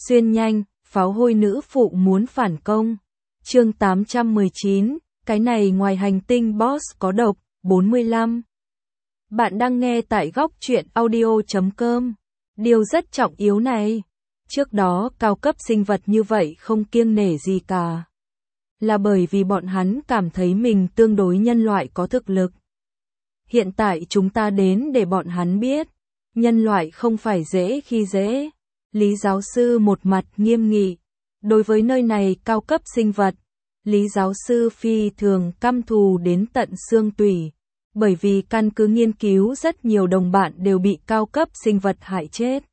Xuyên nhanh, pháo hôi nữ phụ muốn phản công. Chương 819, cái này ngoài hành tinh boss có độc, 45. Bạn đang nghe tại góc truyện audio.com. Điều rất trọng yếu này. Trước đó cao cấp sinh vật như vậy không kiêng nể gì cả. Là bởi vì bọn hắn cảm thấy mình tương đối nhân loại có thực lực. Hiện tại chúng ta đến để bọn hắn biết. Nhân loại không phải dễ khi dễ. Lý giáo sư một mặt nghiêm nghị. Đối với nơi này cao cấp sinh vật, Lý giáo sư phi thường căm thù đến tận xương tủy. Bởi vì căn cứ nghiên cứu rất nhiều đồng bạn đều bị cao cấp sinh vật hại chết.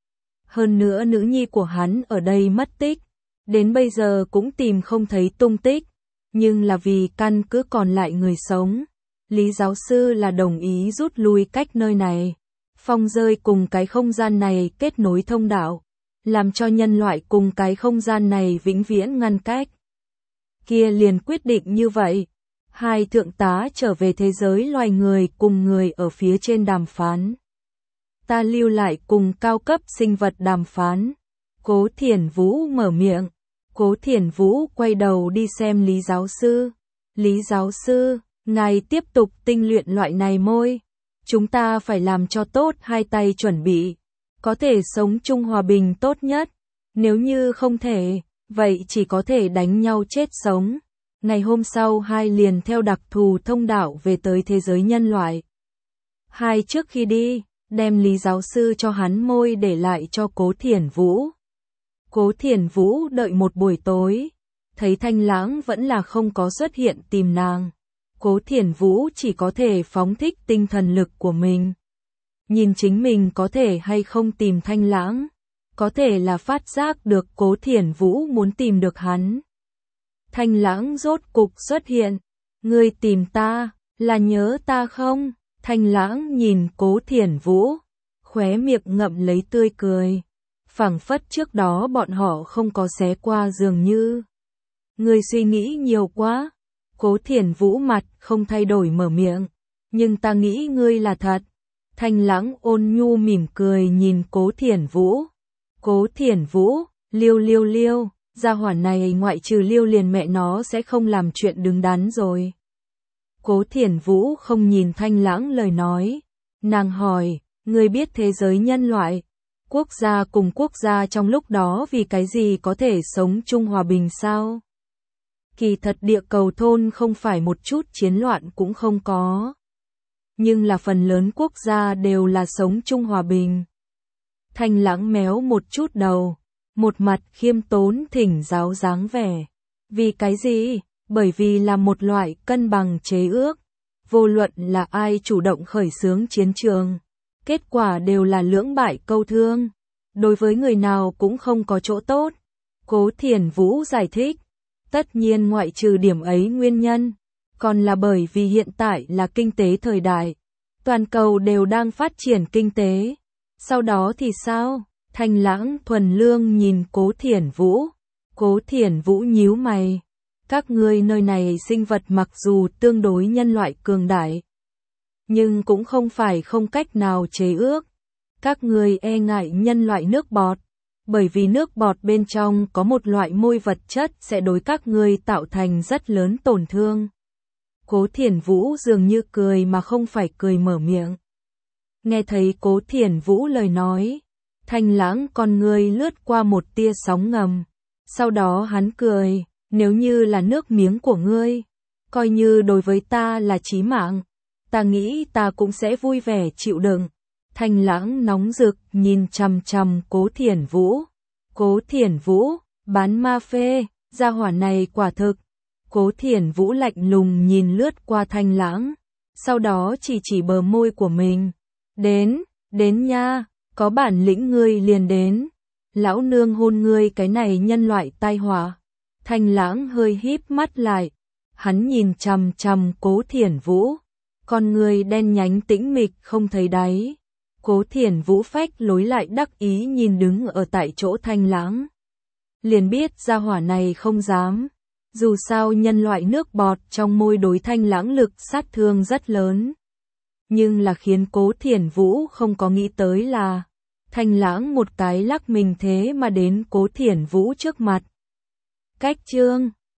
Hơn nữa nữ nhi của hắn ở đây mất tích. Đến bây giờ cũng tìm không thấy tung tích. Nhưng là vì căn cứ còn lại người sống. Lý giáo sư là đồng ý rút lui cách nơi này. Phong rơi cùng cái không gian này kết nối thông đạo. Làm cho nhân loại cùng cái không gian này vĩnh viễn ngăn cách. Kia liền quyết định như vậy. Hai thượng tá trở về thế giới loài người cùng người ở phía trên đàm phán. Ta lưu lại cùng cao cấp sinh vật đàm phán. Cố Thiển Vũ mở miệng. Cố Thiển Vũ quay đầu đi xem Lý giáo sư. Lý giáo sư, ngài tiếp tục tinh luyện loại này môi. Chúng ta phải làm cho tốt hai tay chuẩn bị. Có thể sống chung hòa bình tốt nhất. Nếu như không thể, vậy chỉ có thể đánh nhau chết sống. Ngày hôm sau hai liền theo đặc thù thông đạo về tới thế giới nhân loại. Hai trước khi đi, đem Lý giáo sư cho hắn môi để lại cho Cố Thiển Vũ. Cố Thiển Vũ đợi một buổi tối, thấy Thanh Lãng vẫn là không có xuất hiện tìm nàng. Cố Thiển Vũ chỉ có thể phóng thích tinh thần lực của mình. Nhìn chính mình có thể hay không tìm Thanh Lãng, có thể là phát giác được Cố Thiển Vũ muốn tìm được hắn. Thanh Lãng rốt cục xuất hiện, ngươi tìm ta, là nhớ ta không? Thanh Lãng nhìn Cố Thiển Vũ, khóe miệng ngậm lấy tươi cười. Phảng phất trước đó bọn họ không có xé qua dường như. Ngươi suy nghĩ nhiều quá. Cố Thiển Vũ mặt không thay đổi mở miệng. Nhưng ta nghĩ ngươi là thật. Thanh Lãng ôn nhu mỉm cười nhìn Cố Thiển Vũ. Cố Thiển Vũ, liêu, gia hỏa này ngoại trừ liêu liền mẹ nó sẽ không làm chuyện đứng đắn rồi. Cố Thiển Vũ không nhìn Thanh Lãng lời nói. Nàng hỏi, ngươi biết thế giới nhân loại, quốc gia cùng quốc gia trong lúc đó vì cái gì có thể sống chung hòa bình sao? Kỳ thật địa cầu thôn không phải một chút chiến loạn cũng không có. Nhưng là phần lớn quốc gia đều là sống chung hòa bình. Thanh Lãng méo một chút đầu, một mặt khiêm tốn thỉnh giáo dáng vẻ. Vì cái gì? Bởi vì là một loại cân bằng chế ước. Vô luận là ai chủ động khởi xướng chiến trường, kết quả đều là lưỡng bại câu thương. Đối với người nào cũng không có chỗ tốt. Cố Thiển Vũ giải thích. Tất nhiên ngoại trừ điểm ấy nguyên nhân, còn là bởi vì hiện tại là kinh tế thời đại. Toàn cầu đều đang phát triển kinh tế. Sau đó thì sao? Thanh Lãng thuần lương nhìn Cố Thiển Vũ. Cố Thiển Vũ nhíu mày. Các ngươi nơi này sinh vật mặc dù tương đối nhân loại cường đại, nhưng cũng không phải không cách nào chế ước. Các ngươi e ngại nhân loại nước bọt, bởi vì nước bọt bên trong có một loại môi vật chất sẽ đối các ngươi tạo thành rất lớn tổn thương. Cố Thiển Vũ dường như cười mà không phải cười mở miệng. Nghe thấy Cố Thiển Vũ lời nói, Thanh Lãng con ngươi lướt qua một tia sóng ngầm. Sau đó hắn cười, nếu như là nước miếng của ngươi, coi như đối với ta là chí mạng, ta nghĩ ta cũng sẽ vui vẻ chịu đựng. Thanh Lãng nóng rực nhìn chằm chằm Cố Thiển Vũ. Cố Thiển Vũ, bán ma phê, gia hỏa này quả thực. Cố Thiển Vũ lạnh lùng nhìn lướt qua Thanh Lãng, sau đó chỉ bờ môi của mình. Đến nha, có bản lĩnh ngươi liền đến. Lão nương hôn ngươi cái này nhân loại tai họa. Thanh Lãng hơi híp mắt lại, hắn nhìn chằm chằm Cố Thiển Vũ, con người đen nhánh tĩnh mịch không thấy đáy. Cố Thiển Vũ phách lối lại đắc ý nhìn đứng ở tại chỗ Thanh Lãng. Liền biết gia hỏa này không dám. Dù sao nhân loại nước bọt trong môi đối Thanh Lãng lực sát thương rất lớn. Nhưng là khiến Cố Thiển Vũ không có nghĩ tới là Thanh Lãng một cái lắc mình thế mà đến Cố Thiển Vũ trước mặt. Cách chương